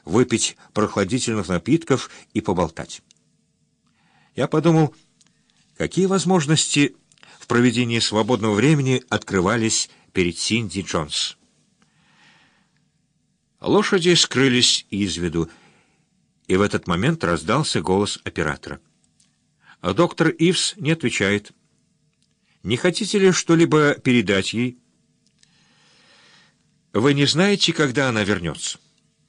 выпить прохладительных напитков и поболтать. Я подумал, какие возможности в проведении свободного времени открывались перед Синди Джонс. Лошади скрылись из виду, и в этот момент раздался голос оператора. А доктор Ивс не отвечает. «Не хотите ли что-либо передать ей?» «Вы не знаете, когда она вернется?»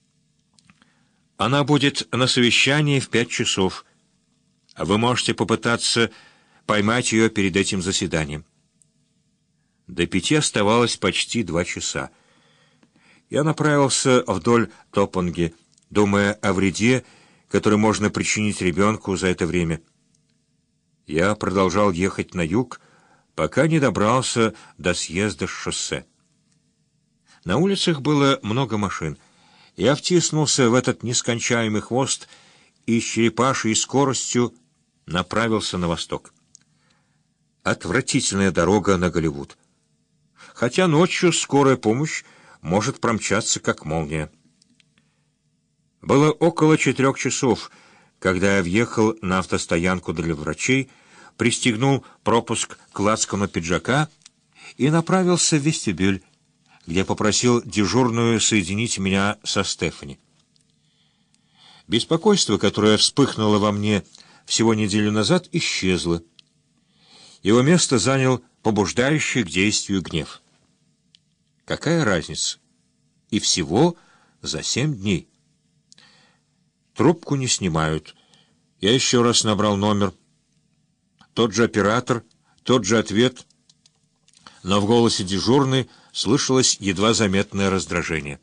«Она будет на совещании в 5 часов. А вы можете попытаться поймать ее перед этим заседанием». До 5 оставалось почти 2 часа. Я направился вдоль Топанги, думая о вреде, который можно причинить ребенку за это время. Я продолжал ехать на юг, пока не добрался до съезда с шоссе. На улицах было много машин. Я втиснулся в этот нескончаемый хвост и с черепашьей скоростью направился на восток. Отвратительная дорога на Голливуд. Хотя ночью скорая помощь может промчаться, как молния. Было около 4 часов, когда я въехал на автостоянку для врачей, пристегнул пропуск к лацкану пиджака и направился в вестибюль, где попросил дежурную соединить меня со Стефани. Беспокойство, которое вспыхнуло во мне всего неделю назад, исчезло. Его место занял побуждающий к действию гнев. Какая разница? И всего за 7 дней. Трубку не снимают. Я еще раз набрал номер. Тот же оператор, тот же ответ, но в голосе дежурной слышалось едва заметное раздражение.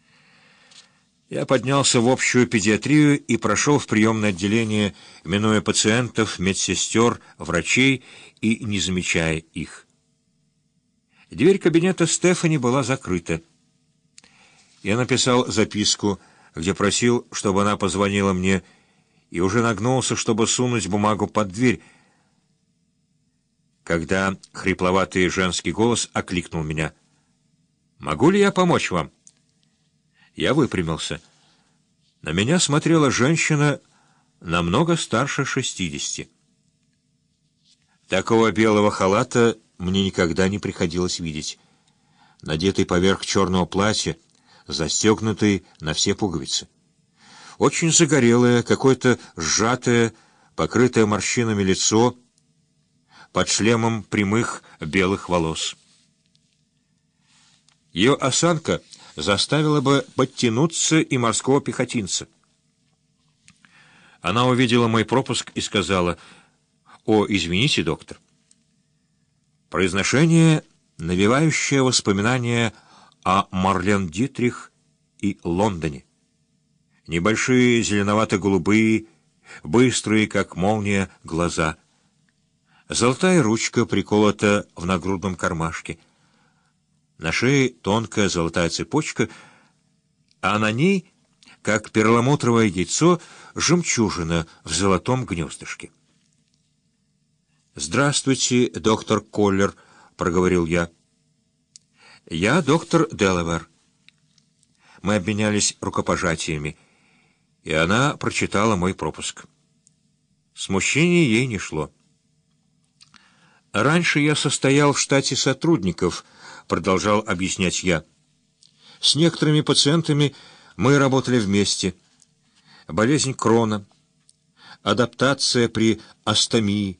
Я поднялся в общую педиатрию и прошел в приемное отделение, минуя пациентов, медсестер, врачей и не замечая их. Дверь кабинета Стефани была закрыта. Я написал записку, где просил, чтобы она позвонила мне, и уже нагнулся, чтобы сунуть бумагу под дверь, когда хрипловатый женский голос окликнул меня. «Могу ли я помочь вам?» Я выпрямился. На меня смотрела женщина намного старше 60. Такого белого халата мне никогда не приходилось видеть. Надетый поверх черного платья, застегнутый на все пуговицы. Очень загорелое, какое-то сжатое, покрытое морщинами лицо, под шлемом прямых белых волос. Ее осанка заставила бы подтянуться и морского пехотинца. Она увидела мой пропуск и сказала: «О, извините, доктор». Произношение, навевающее воспоминания о Марлен Дитрих и Лондоне. Небольшие зеленовато-голубые, быстрые, как молния, глаза. Золотая ручка приколота в нагрудном кармашке. На шее тонкая золотая цепочка, а на ней, как перламутровое яйцо, жемчужина в золотом гнездышке. «Здравствуйте, доктор Коллер», — проговорил я. «Я доктор Делавер». Мы обменялись рукопожатиями, и она прочитала мой пропуск. Смущение ей не шло. «Раньше я состоял в штате сотрудников», — продолжал объяснять я. «С некоторыми пациентами мы работали вместе. Болезнь Крона, адаптация при астении».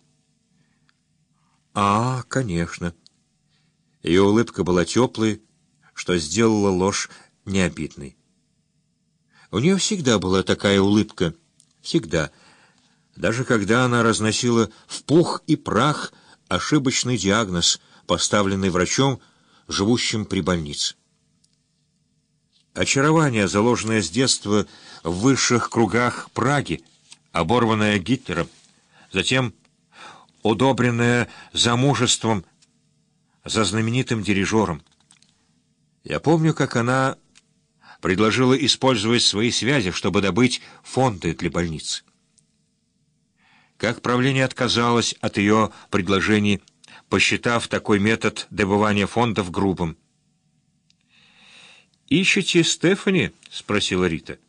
«А, конечно». Ее улыбка была теплой, что сделала ложь необидной. У нее всегда была такая улыбка, всегда, даже когда она разносила в пух и прах ошибочный диагноз, поставленный врачом, живущим при больнице. Очарование, заложенное с детства в высших кругах Праги, оборванное Гитлером, затем удобренное замужеством за знаменитым дирижером. Я помню, как она предложила использовать свои связи, чтобы добыть фонды для больницы. Как правление отказалось от ее предложений, посчитав такой метод добывания фондов грубым. «Ищете Стефани?» — спросила Рита.